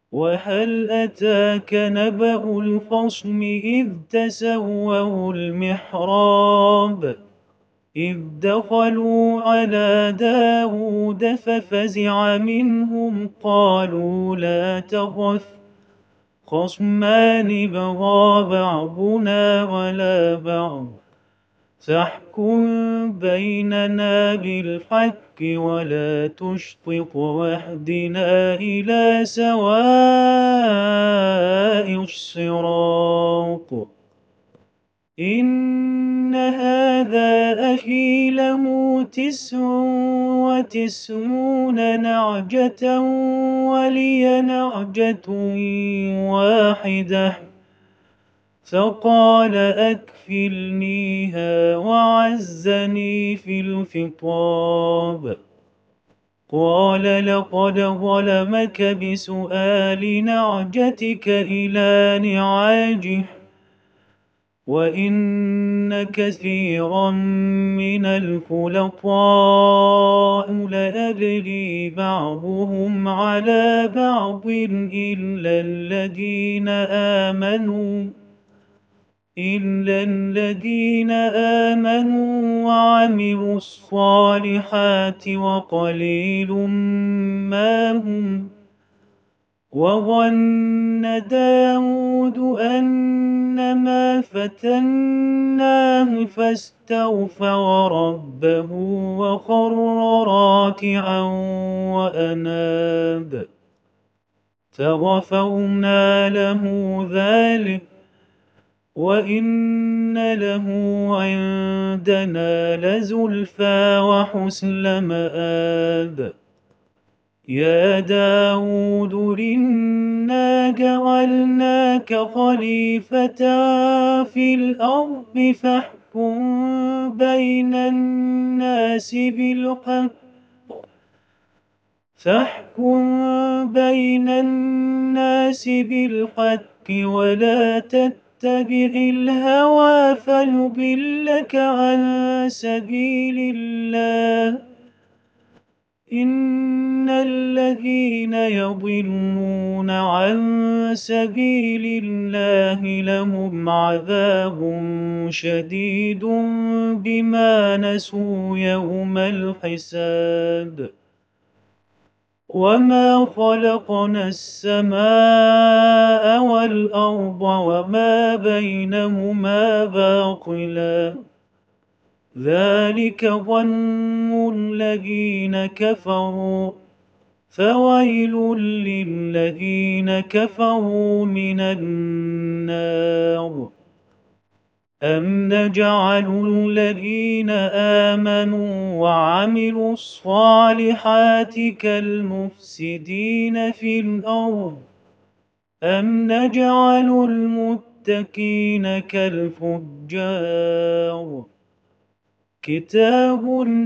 وهل أتاك نبأ الخصم إذ تسووا المحراب إذ دخلوا على داود ففزع منهم قالوا لا تخف خصمان بغى بعضنا على بعض فاحكم بيننا بالحق ولا تشطط واهدنا إلى سواء الصراط إن هذا أخي له 99 نعجة ولي نعجة واحدة فقال أكفلنيها وعزني في الخطاب قال لقد ظلمك بسؤال نعجتك إلى نعاجه وإن كثيرا من الخلطاء ليبغي بعضهم على بعض إلا الذين آمنوا وعملوا الصالحات وقليل ما هم وظن داود أنما فتناه فاستغفر ربه وخر راكعا وأناب فغفرنا له ذلك وإن له عندنا لزلفى وحسن مآب يا داود إنا جعلناك خليفة في الأرض فاحكم بين الناس بالحق ولا تتبع الهوى فيضلك عن سبيل الله إن الذين يضلون عن سبيل الله لهم عذاب شديد بما نسوا يوم الحساب وما خلقنا السماء والأرض وما بينهما باطلا ذلك ظن الذين كفروا فويل للذين كفروا من النار أم نجعل الذين آمنوا وعملوا الصالحات كالمفسدين في الأرض أم نجعل المتقين كالفجار كتاب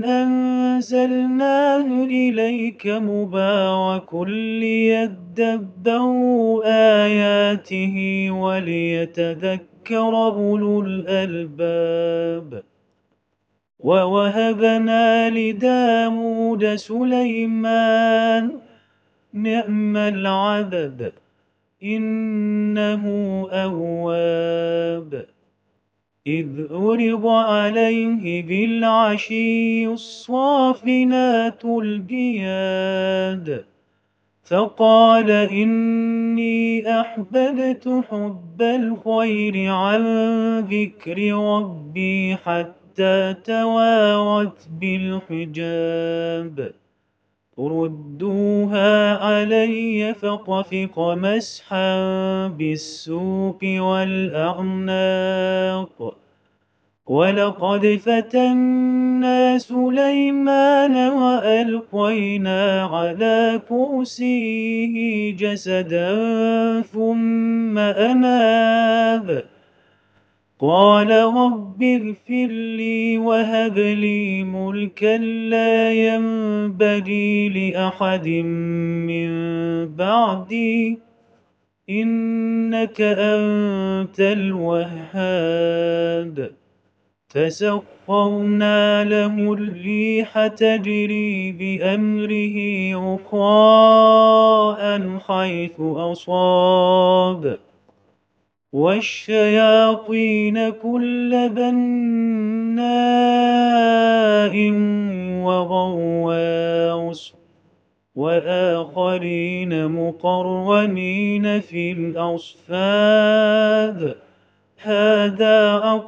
أنزلناه إليك مبارك ليدبروا آياته وليتذكر أولو الألباب ووهبنا لداود سليمان نعم العبد إنه أواب إذ عرض عليه بالعشي الصافنات الجياد فقال إني أحببت حب الخير عن ذكر ربي حتى توارت بالحجاب ردوها علي فطفق مسحا بالسوق والأعناق ولقد فتنا سليمان وألقينا على كرسيه جسدا ثم أناب قال رب اغفر لي وهب لي ملكا لا ينبغي لأحد من بعدي إنك أنت الوهاب فسخرنا له الريح تجري بأمره رخاء حيث أصاب والشياطين كل بناء وغواص وآخرين مقرنين في الأصفاد هذا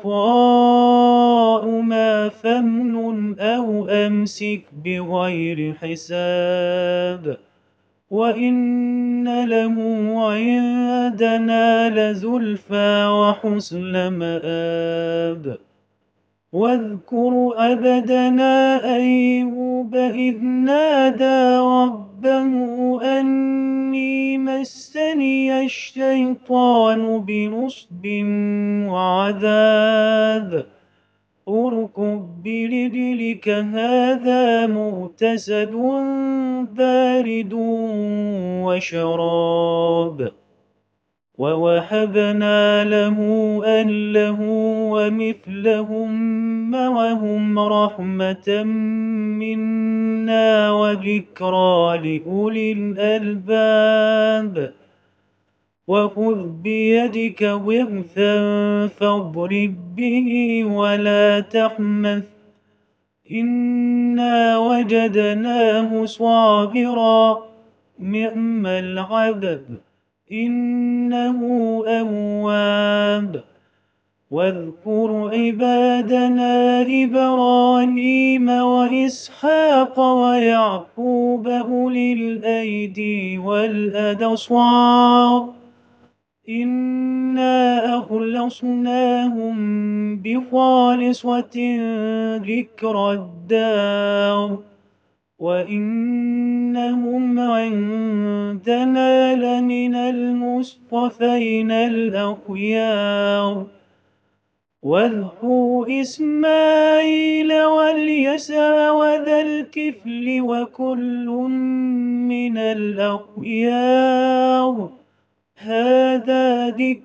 عطاؤنا فامنن أو أمسك بغير حساب وإن له عندنا لزلفى وحسن مآب واذكر عبدنا أيوب إذ نادى ربه أني مسني الشيطان بنصب وعذاب اركض برجلك هذا مغتسل بارد وشراب ووهبنا له أهله ومثلهم معهم رحمة منا وذكرى لأولي الألباب وخذ بيدك ضغثا فاضرب به ولا تحنث إنا وجدناه صابرا نعم العبد إنه أواب واذكر عبادنا إبراهيم وإسحاق ويعقوب أولي الأيدي والأبصار إنا أخلصناهم بخالصة ذكر الدار وإنهم عندنا لمن المصطفين الأخيار واذكر إسماعيل واليسع وذا الكفل وكل من الأخيار هذا ذكر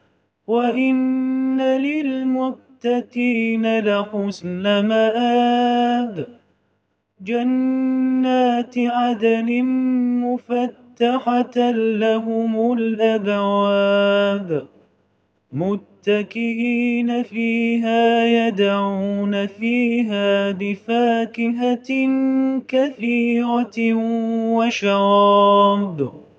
وإن للمتقين لحسن مآب جنات عدن مفتحة لهم الأبواب متكئين فيها يدعون فيها بفاكهة كثيرة وشراب